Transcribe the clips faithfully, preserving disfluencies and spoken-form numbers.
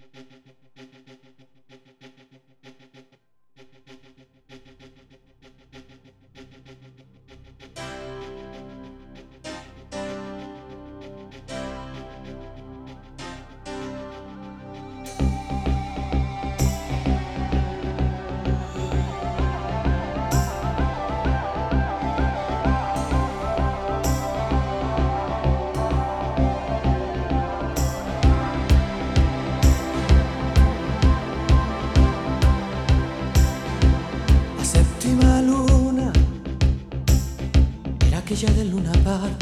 Aquella del Luna Park,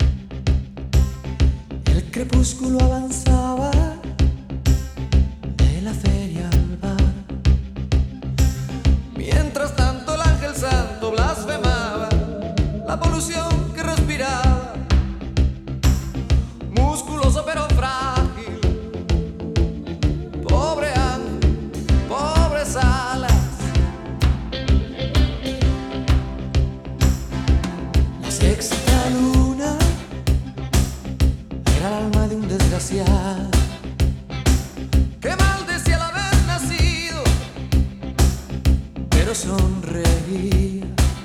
el crepúsculo avanzaba de la feria al bar. Mientras tanto el ángel santo blasfemaba la polución que respiraba, musculoso pero frágil, pobre ángel, pobres alas. Sexta luna era el alma de un desgraciado que maldecía el haber nacido, pero sonreía.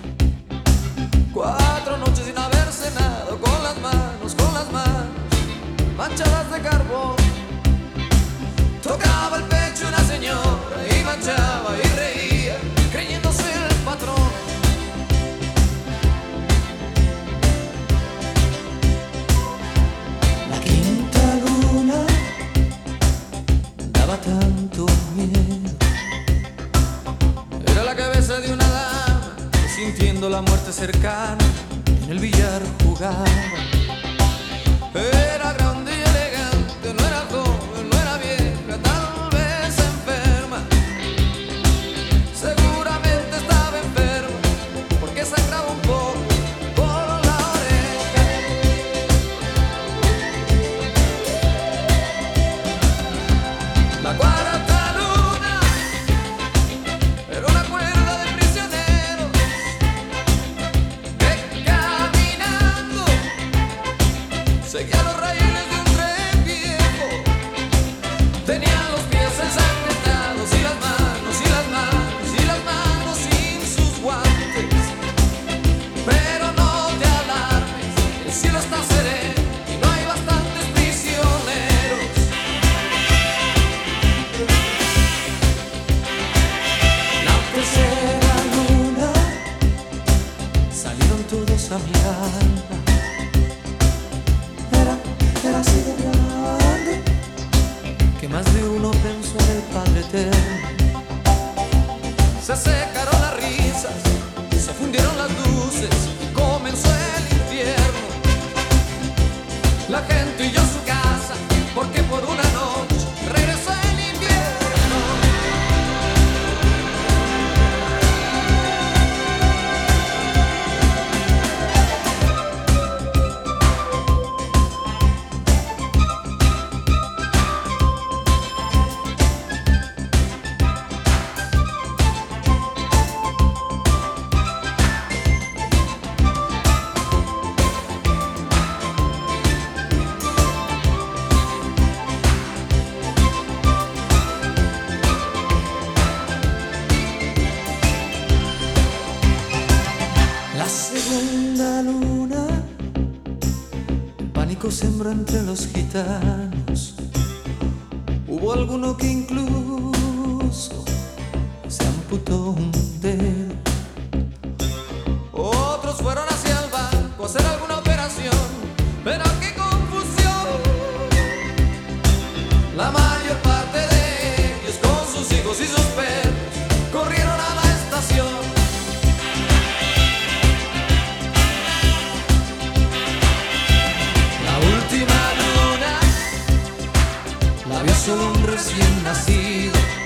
Cuatro noches sin haber cenado, con las manos, con las manos manchadas de carbón. Tocaba el pecho una señora y manchaba y reía, creyéndose el patrón. Tanto miedo, era la cabeza de una dama que, sintiendo la muerte cercana, en el billar jugaba. Era grande y elegante, no era joven, no era vieja, tal vez enferma. Seguramente estaba enferma porque sangraba un poco por la oreja. La cuarta luna era una cuerda de prisioneros que, caminando, seguía los raíles de un tren viejo. Tenían los pies ensangrentados y las manos, y las manos, y las manos sin sus guantes. Pero no te alarmes, el cielo está sereno y no hay bastantes prisioneros. La tercera luna salieron todos a mirarla. Era, era así de grande que más de uno pensó en el Padre Eterno. Se secaron las risas, se fundieron las luces y comenzó el infierno. La gente huyó a su casa porque por una noche regresó el invierno. La segunda luna, el pánico sembró entre los gitanos. Hubo alguno que incluso se amputó un dedo. Otros fueron hacia el banco a hacer alguna operación, pero qué confusión. La mayor parte de ellos, con sus hijos y sus perros, corrieron a la estación. La última luna la vio solo un recién nacido.